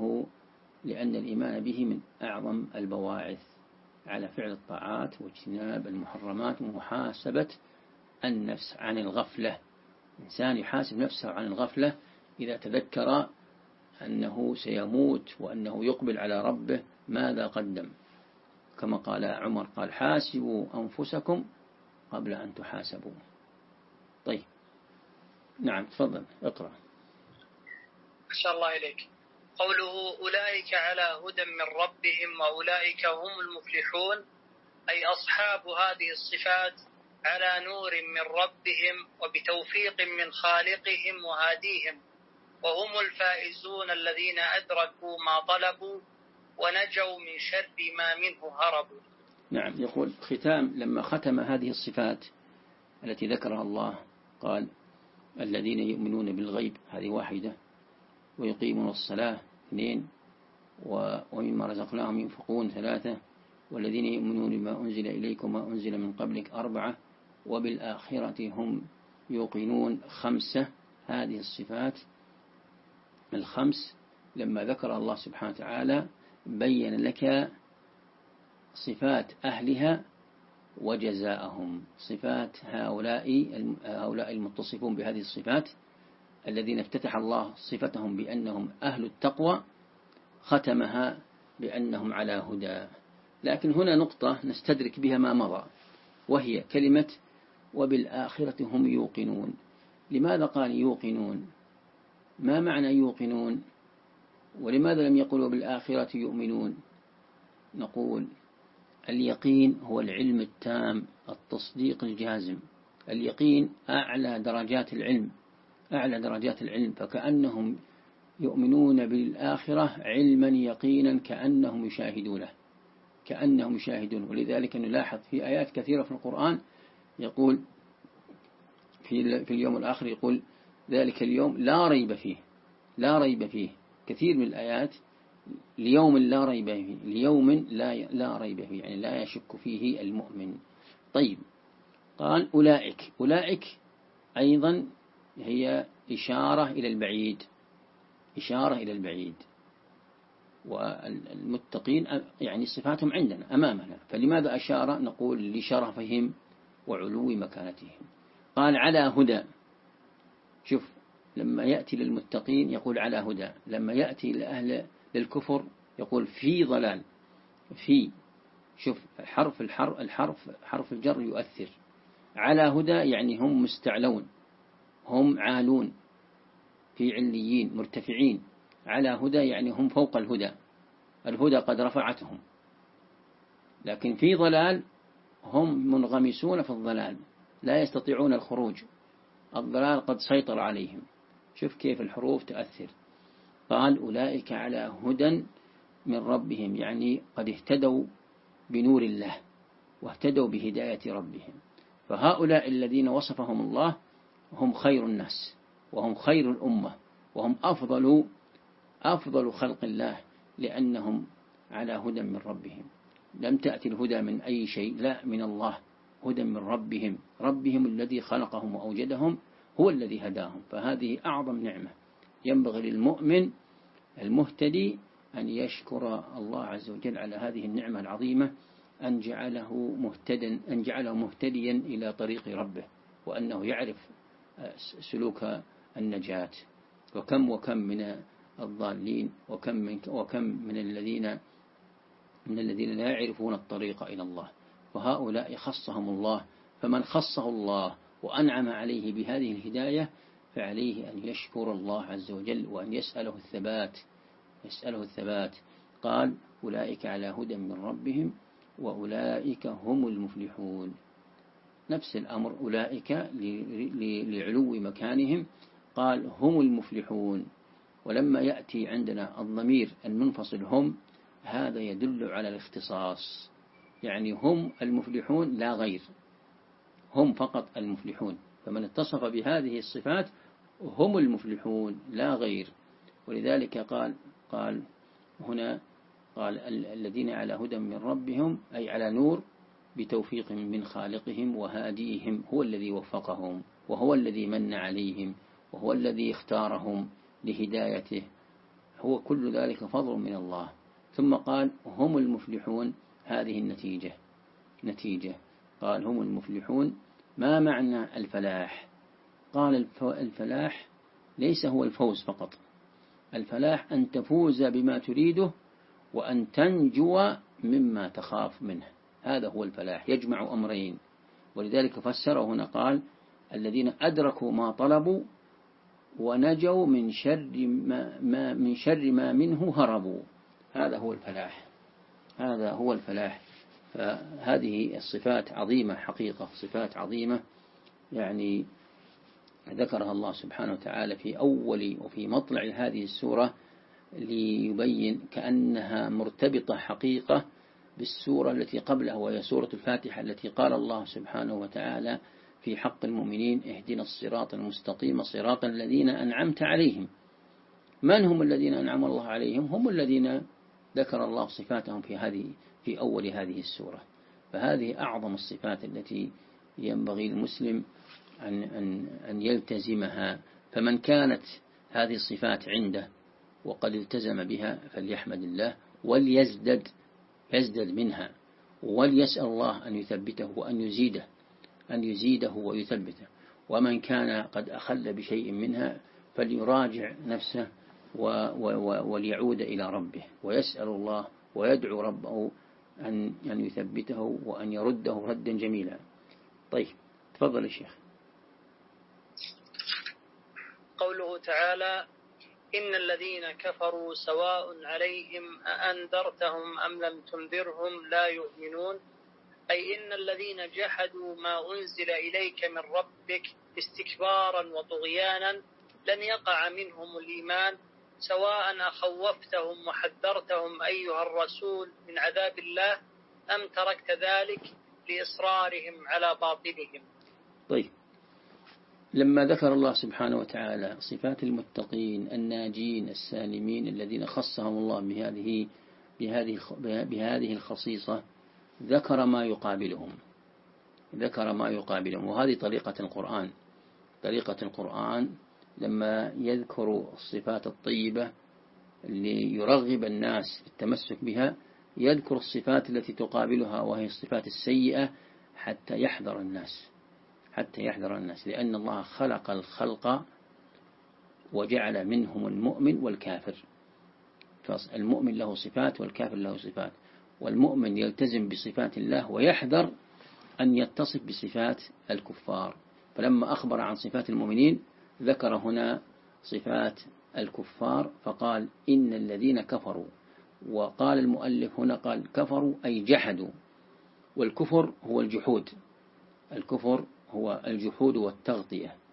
لأن الإيمان به من أعظم البواعث على فعل الطاعات واجتناب المحرمات ومحاسبة النفس عن الغفلة. الإنسان يحاسب نفسه عن الغفلة إذا تذكر أنه سيموت وأنه يقبل على ربه ماذا قدم، كما قال عمر، قال حاسبوا أنفسكم قبل أن تحاسبوا. طيب، نعم، تفضل اقرأ. أحسن الله إليك. قوله أولئك على هدى من ربهم وأولئك هم المفلحون، أي أصحاب هذه الصفات على نور من ربهم وبتوفيق من خالقهم وهاديهم، وهم الفائزون الذين أدركوا ما طلبوا ونجوا من شر ما منه هربوا. نعم، يقول لما ختم هذه الصفات التي ذكرها الله، قال الذين يؤمنون بالغيب، هذه واحدة، ويقيمون الصلاة 2، ومما رزقناهم ينفقون 3، والذين يؤمنون بما أنزل إليكم وما أنزل من قبلك 4، وبالآخرة هم يوقنون 5. هذه الصفات الخمس لما ذكر الله سبحانه وتعالى بين لك صفات أهلها وجزاءهم. صفات هؤلاء المتصفون بهذه الصفات الذين افتتح الله صفتهم بأنهم أهل التقوى، ختمها بأنهم على هدى. لكن هنا نقطة نستدرك بها ما مضى، وهي كلمة وبالآخرة هم يوقنون. لماذا قال يوقنون؟ ما معنى يوقنون؟ ولماذا لم يقولوا بالآخرة يؤمنون؟ نقول اليقين هو العلم التام، التصديق الجازم. اليقين أعلى درجات العلم، فكأنهم يؤمنون بالآخرة علما يقينا كأنهم يشاهدون. ولذلك نلاحظ في آيات كثيرة في القرآن يقول في اليوم الآخر، يقول ذلك اليوم لا ريب فيه. كثير من الآيات ليوم لا ريب فيه، ليوم لا ريب فيه، يعني لا يشك فيه المؤمن. طيب، قال أولئك أيضا هي إشارة إلى البعيد، والمتقين يعني صفاتهم عندنا أمامنا، فلماذا أشار؟ نقول لشرفهم وعلو مكانتهم. قال على هدى. شوف، لما يأتي للمتقين يقول على هدى، لما يأتي لأهل للكفر يقول في ضلال. شوف، حرف الجر يؤثر. على هدى يعني هم مستعلون، هم عالون في عليين مرتفعين. على هدى يعني هم فوق الهدى قد رفعتهم، لكن في ضلال، هم منغمسون في الضلال لا يستطيعون الخروج. الضلال قد سيطر عليهم. شوف كيف الحروف تؤثر. قال أولئك على هدى من ربهم، يعني قد اهتدوا بنور الله واهتدوا بهداية ربهم. فهؤلاء الذين وصفهم الله هم خير الناس وهم خير الأمة وهم أفضل خلق الله، لأنهم على هدى من ربهم. لم تأتي الهدى من أي شيء، لا، من الله، هدى من ربهم الذي خلقهم وأوجدهم هو الذي هداهم. فهذه أعظم نعمة ينبغي للمؤمن المهتدي أن يشكر الله عز وجل على هذه النعمة العظيمة، أن جعله مهتديا إلى طريق ربه، وأنه يعرف سلوك النجاة. وكم من الضالين، وكم من الذين لا يعرفون الطريق إلى الله. فهؤلاء خصهم الله، فمن خصه الله وأنعم عليه بهذه الهداية فعليه أن يشكر الله عز وجل وأن يسأله الثبات. قال أولئك على هدى من ربهم وأولئك هم المفلحون. نفس الأمر، أولئك لعلو مكانهم، قال هم المفلحون. ولما يأتي عندنا الضمير المنفصل هم، هذا يدل على الاختصاص، يعني هم المفلحون لا غير، هم فقط المفلحون. فمن اتصف بهذه الصفات هم المفلحون لا غير. ولذلك قال هنا الذين على هدى من ربهم، أي على نور بتوفيق من خالقهم وهاديهم، هو الذي وفقهم وهو الذي من عليهم وهو الذي اختارهم لهدايته، هو كل ذلك فضل من الله. ثم قال هم المفلحون، هذه نتيجة. قال هم المفلحون. ما معنى الفلاح؟ قال الفلاح ليس هو الفوز فقط، الفلاح أن تفوز بما تريده وأن تنجو مما تخاف منه، هذا هو الفلاح، يجمع أمرين. ولذلك فسره هنا قال الذين أدركوا ما طلبوا ونجوا من شر ما منه هربوا، هذا هو الفلاح. فهذه الصفات عظيمة حقيقة، صفات عظيمة يعني ذكرها الله سبحانه وتعالى في أول وفي مطلع هذه السورة ليبين كأنها مرتبطة حقيقة بالسورة التي قبلها، وهي سورة الفاتحة، التي قال الله سبحانه وتعالى في حق المؤمنين اهدنا الصراط المستقيم صراط الذين أنعمت عليهم. من هم الذين أنعم الله عليهم؟ هم الذين ذكر الله صفاتهم في أول هذه السورة. فهذه أعظم الصفات التي ينبغي المسلم أن يلتزمها. فمن كانت هذه الصفات عنده وقد التزم بها فليحمد الله وليزدد منها، وليسأل الله أن يثبته وأن يزيده ويثبته. ومن كان قد أخل بشيء منها فليراجع نفسه وليعود إلى ربه ويسأل الله ويدعو ربه أن يثبته وأن يرده ردا جميلا. طيب تفضل الشيخ. قوله تعالى إن الذين كفروا سواء عليهم أأنذرتهم أم لم تنذرهم لا يؤمنون، أي إن الذين جحدوا ما أنزل إليك من ربك استكبارا وطغيانا لن يقع منهم الإيمان، سواء أخوفتهم وحذرتهم أيها الرسول من عذاب الله أم تركت ذلك لإصرارهم على باطلهم. طيب، لما ذكر الله سبحانه وتعالى صفات المتقين الناجين السالمين الذين خصهم الله بهذه الخصيصة، ذكر ما يقابلهم. وهذه طريقة القرآن لما يذكر الصفات الطيبة ليرغب الناس في التمسك بها، يذكر الصفات التي تقابلها وهي الصفات السيئة حتى يحذر الناس، لأن الله خلق الخلق وجعل منهم المؤمن والكافر. فالمؤمن له صفات والكافر له صفات، والمؤمن يلتزم بصفات الله ويحذر أن يتصف بصفات الكفار. فلما أخبر عن صفات المؤمنين ذكر هنا صفات الكفار فقال إن الذين كفروا. وقال المؤلف هنا قال كفروا أي جحدوا، والكفر هو الجحود، والتغطية.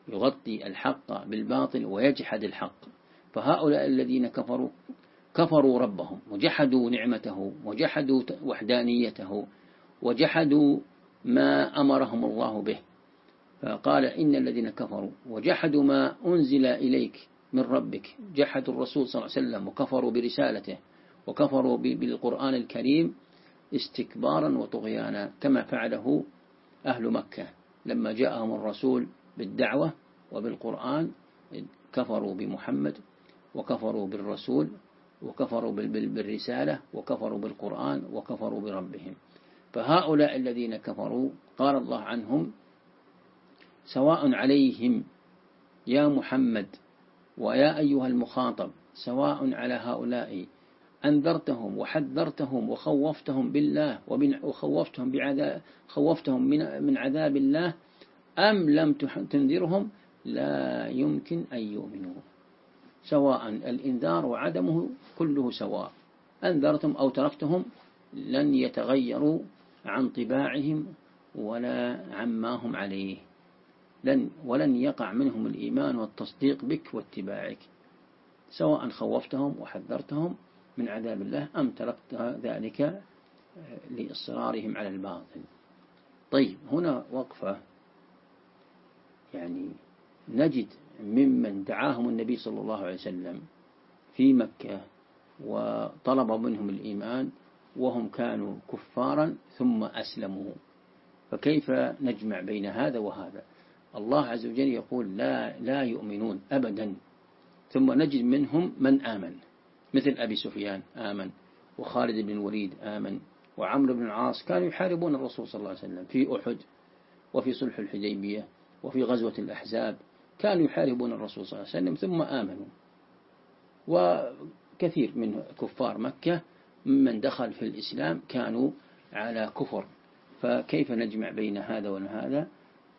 يغطي الحق بالباطل ويجحد الحق. فهؤلاء الذين كفروا ربهم وجحدوا نعمته وجحدوا وحدانيته وجحدوا ما أمرهم الله به. فقال إن الذين كفروا وجحدوا ما أنزل إليك من ربك، جحدوا الرسول صلى الله عليه وسلم وكفروا برسالته وكفروا بالقرآن الكريم استكبارا وطغيانا، كما فعله أهل مكة لما جاءهم الرسول بالدعوة وبالقرآن، كفروا بمحمد وكفروا بالرسول وكفروا بالرسالة وكفروا بالقرآن وكفروا بربهم. فهؤلاء الذين كفروا قال الله عنهم: سواء عليهم يا محمد ويا أيها المخاطب، سواء على هؤلاء أنذرتهم وحذرتهم وخوفتهم بالله وخوفتهم من عذاب الله أم لم تنذرهم لا يمكن أن يؤمنوا. سواء الإنذار وعدمه كله سواء، أنذرتم أو تركتهم لن يتغيروا عن طباعهم ولا عما هم عليه، ولن يقع منهم الإيمان والتصديق بك واتباعك، سواء خوفتهم وحذرتهم من عذاب الله أم تركت ذلك لإصرارهم على الباطل. طيب، هنا وقفة، يعني نجد ممن دعاهم النبي صلى الله عليه وسلم في مكة وطلب منهم الإيمان وهم كانوا كفارا ثم أسلموا، فكيف نجمع بين هذا وهذا؟ الله عز وجل يقول لا يؤمنون أبدا، ثم نجد منهم من آمن، مثل أبي سفيان آمن، وخالد بن الوليد آمن، وعمرو بن العاص كانوا يحاربون الرسول صلى الله عليه وسلم في أحد وفي صلح الحديبية وفي غزوة الأحزاب، كانوا يحاربون الرسول صلى الله عليه وسلم ثم آمنوا. وكثير من كفار مكة من دخل في الإسلام كانوا على كفر، فكيف نجمع بين هذا وهذا؟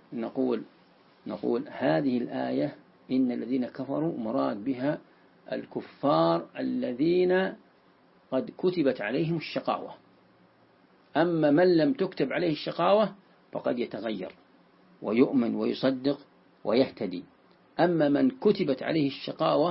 نقول هذه الآية إن الذين كفروا مراد بها الكفار الذين قد كتبت عليهم الشقاوة، أما من لم تكتب عليه الشقاوة فقد يتغير ويؤمن ويصدق ويهتدي. أما من كتبت عليه الشقاوة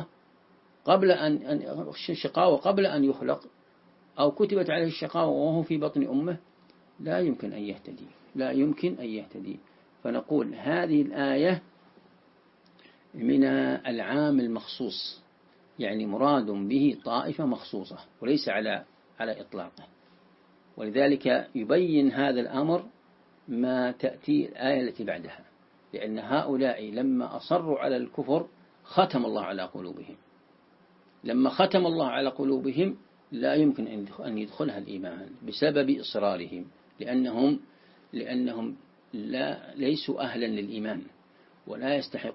قبل أن يخلق، أو كتبت عليه الشقاوة وهو في بطن أمه، لا يمكن أن يهتدي. فنقول هذه الآية من العام المخصوص، يعني مراد به طائفة مخصوصة وليس على إطلاقه. ولذلك يبين هذا الأمر ما تأتي الآية التي بعدها، لأن هؤلاء لما أصروا على الكفر ختم الله على قلوبهم. لما ختم الله على قلوبهم لا يمكن أن يدخلها الإيمان بسبب إصرارهم، لأنهم ليسوا أهلا للإيمان ولا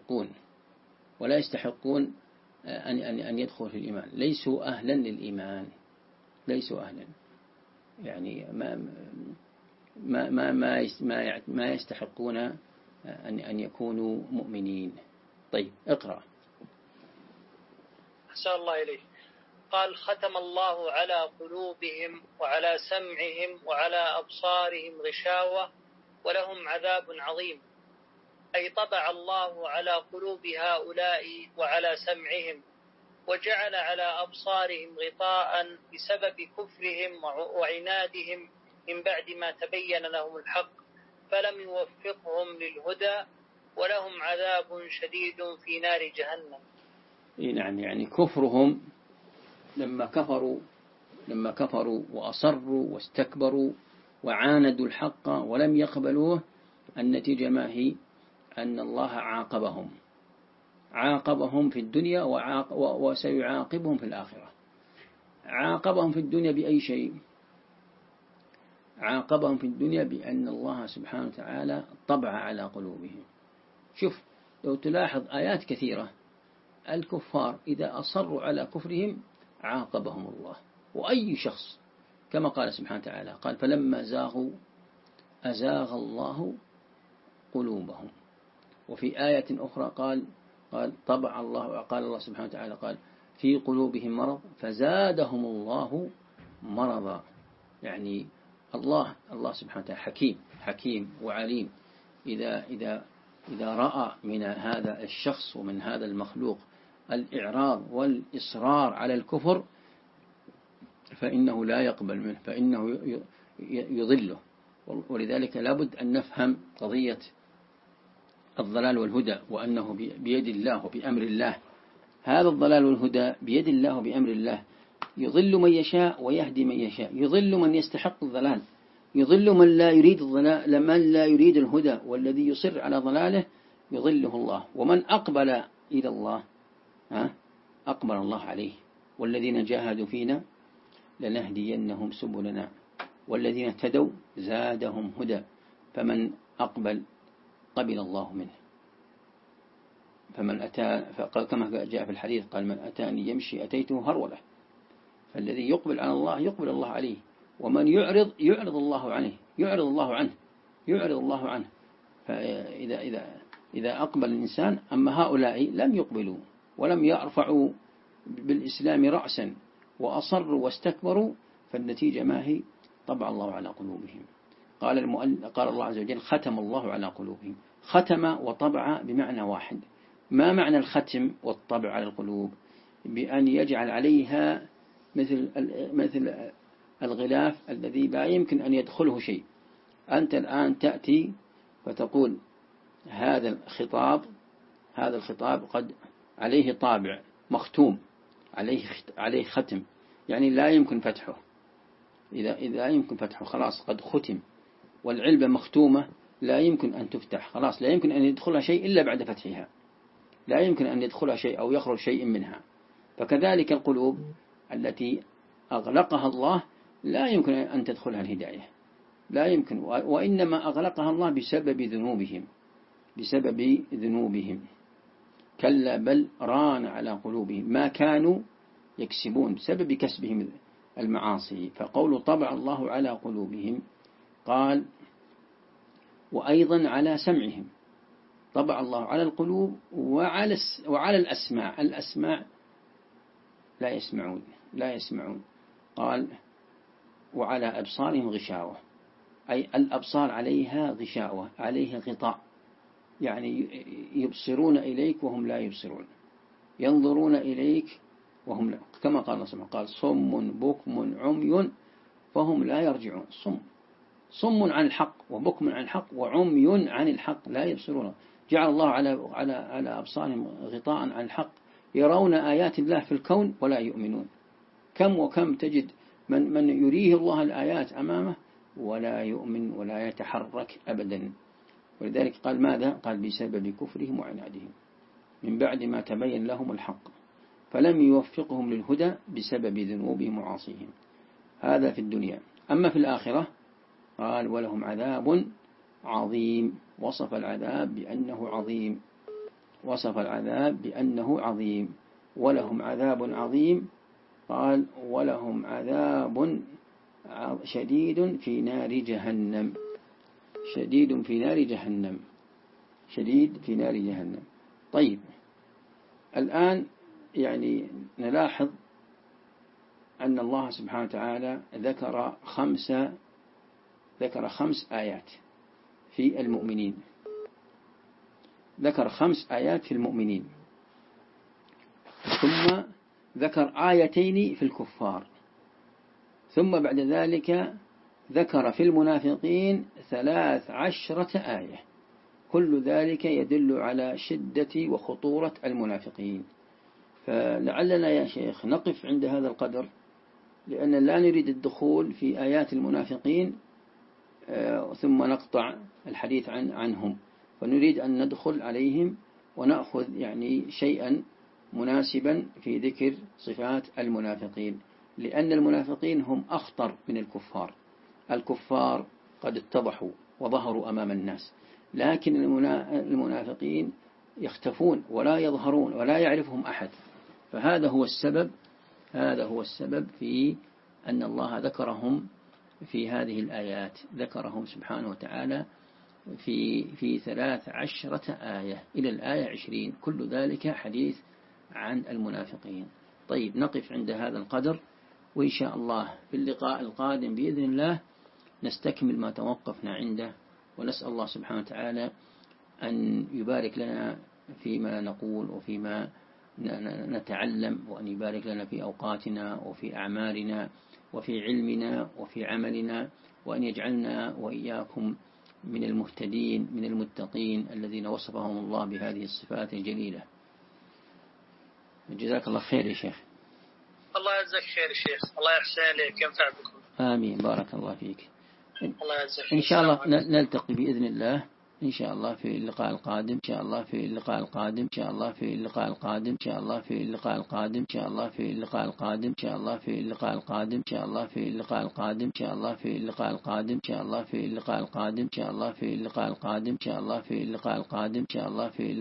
يستحقون أن يدخلوا في الإيمان، ليسوا أهلا للإيمان، ليسوا أهلا، يعني ما يستحقون أن يكونوا مؤمنين. طيب، اقرأ. أحسن الله إليك. قال: ختم الله على قلوبهم وعلى سمعهم وعلى أبصارهم غشاوة ولهم عذاب عظيم، أي طبع الله على قلوب هؤلاء وعلى سمعهم، وجعل على أبصارهم غطاء بسبب كفرهم وعنادهم من بعد ما تبين لهم الحق، فلم يوفقهم للهدى، ولهم عذاب شديد في نار جهنم. نعم، يعني كفرهم لما كفروا وأصروا واستكبروا وعاندوا الحق ولم يقبلوه، النتيجة ما هي؟ أن الله عاقبهم في الدنيا وسيعاقبهم في الآخرة. عاقبهم في الدنيا بأي شيء؟ عاقبهم في الدنيا بأن الله سبحانه وتعالى طبع على قلوبهم. شوف، لو تلاحظ آيات كثيرة الكفار إذا أصروا على كفرهم عاقبهم الله، وأي شخص، كما قال سبحانه وتعالى، قال: فلما زاغوا أزاغ الله قلوبهم. وفي آية أخرى قال طبع الله، قال الله سبحانه وتعالى قال: في قلوبهم مرض فزادهم الله مرضا. يعني الله سبحانه وتعالى حكيم وعليم، إذا إذا رأى من هذا الشخص ومن هذا المخلوق الإعراض والإصرار على الكفر فإنه لا يقبل منه، فإنه يضله. ولذلك لابد أن نفهم قضية الضلال والهدى، وأنه بيد الله وبأمر الله. هذا الضلال والهدى بيد الله وبأمر الله، يضل من يشاء ويهدي من يشاء. يضل من يستحق الضلال، يضل من لا يريد الضلال، من لا يريد الهدى والذي يصر على ضلاله يضله الله. ومن أقبل إلى الله أقبل الله عليه. والذين جاهدوا فينا لنهدينهم سبلنا والذين اهتدوا زادهم هدى. فمن أقبل قبل الله منه. فمن أتى كما جاء في الحديث قال من أتاني يمشي أتيته هرولة. فالذي يقبل على الله يقبل الله عليه، ومن يعرض يعرض الله عنه، يعرض الله عنه، يعرض الله عنه. فإذا أقبل الإنسان، أما هؤلاء لم يقبلوا ولم يرفعوا بالإسلام رأسا وأصروا واستكبروا، فالنتيجة ما هي؟ طبع الله على قلوبهم. قال الله عز وجل ختم الله على قلوبهم. ختم وطبع بمعنى واحد. ما معنى الختم والطبع على القلوب؟ بأن يجعل عليها مثل الغلاف الذي لا يمكن أن يدخله شيء. أنت الآن تأتي فتقول هذا الخطاب قد عليه طابع مختوم، عليه ختم، يعني لا يمكن فتحه. إذا يمكن فتحه خلاص قد ختم. والعلبة مختومة لا يمكن أن تفتح، خلاص لا يمكن أن يدخلها شيء إلا بعد فتحها، لا يمكن أن يدخلها شيء أو يخرج شيء منها. فكذلك القلوب التي أغلقها الله لا يمكن أن تدخلها الهداية، لا يمكن. وإنما أغلقها الله بسبب ذنوبهم. كلا بل ران على قلوبهم ما كانوا يكسبون، بسبب كسبهم المعاصي. فقول طبع الله على قلوبهم، قال وأيضا على سمعهم. طبع الله على القلوب وعلى الأسماع لا يسمعون. قال وعلى أبصارهم غشاوة، أي الأبصار عليها غشاوة، عليها غطاء، يعني يبصرون إليك وهم لا يبصرون، ينظرون إليك وهم لا. كما قال الله سبحانه قال صم بكم عمي فهم لا يرجعون. صم عن الحق وبكم عن الحق وعمي عن الحق لا يبصرون. جعل الله على أبصارهم غطاء عن الحق، يرون آيات الله في الكون ولا يؤمنون. كم وكم تجد من يريه الله الآيات أمامه ولا يؤمن ولا يتحرك أبدا. ولذلك قال ماذا؟ قال بسبب كفرهم وعنادهم من بعد ما تبين لهم الحق فلم يوفقهم للهدى بسبب ذنوبهم وعاصيهم. هذا في الدنيا. أما في الآخرة قال ولهم عذاب عظيم. وصف العذاب بأنه عظيم. ولهم عذاب عظيم. قال ولهم عذاب شديد في نار جهنم. شديد في نار جهنم. طيب، الآن يعني نلاحظ أن الله سبحانه وتعالى ذكر 5 آيات في المؤمنين. ذكر 5 آيات في المؤمنين، ثم ذكر 2 في الكفار، ثم بعد ذلك ذكر في المنافقين 13 آية. كل ذلك يدل على شدة وخطورة المنافقين. فلعلنا يا شيخ نقف عند هذا القدر، لأن لا نريد الدخول في آيات المنافقين ثم نقطع الحديث عنهم، فنريد أن ندخل عليهم ونأخذ يعني شيئا مناسبا في ذكر صفات المنافقين، لأن المنافقين هم أخطر من الكفار. الكفار قد اتضحوا وظهروا أمام الناس، لكن المنافقين يختفون ولا يظهرون ولا يعرفهم أحد. فهذا هو السبب في أن الله ذكرهم في هذه الآيات، ذكرهم سبحانه وتعالى في 13 آية إلى الآية 20. كل ذلك حديث عن المنافقين. طيب، نقف عند هذا القدر، وإن شاء الله في اللقاء القادم بإذن الله نستكمل ما توقفنا عنده، ونسأل الله سبحانه وتعالى أن يبارك لنا فيما نقول وفيما نتعلم، وأن يبارك لنا في أوقاتنا وفي أعمالنا وفي علمنا وفي عملنا، وأن يجعلنا وإياكم من المهتدين من المتقين الذين وصفهم الله بهذه الصفات الجليلة. جزاك الله خير يا شيخ. الله يجزاك خير يا شيخ، الله يحسن إليك، ينفع بكم. آمين، بارك الله فيك. الله يجزاك. إن شاء الله نلتقي بإذن الله إن شاء الله في اللقاء القادم، إن شاء الله في اللقاء القادم، إن شاء الله في اللقاء القادم، إن شاء الله في اللقاء القادم، إن شاء الله في اللقاء القادم، إن شاء الله في اللقاء القادم، إن شاء الله في اللقاء القادم، إن شاء الله في اللقاء القادم، إن شاء الله في اللقاء القادم، إن شاء الله في اللقاء القادم، إن شاء الله في اللقاء القادم، إن شاء الله في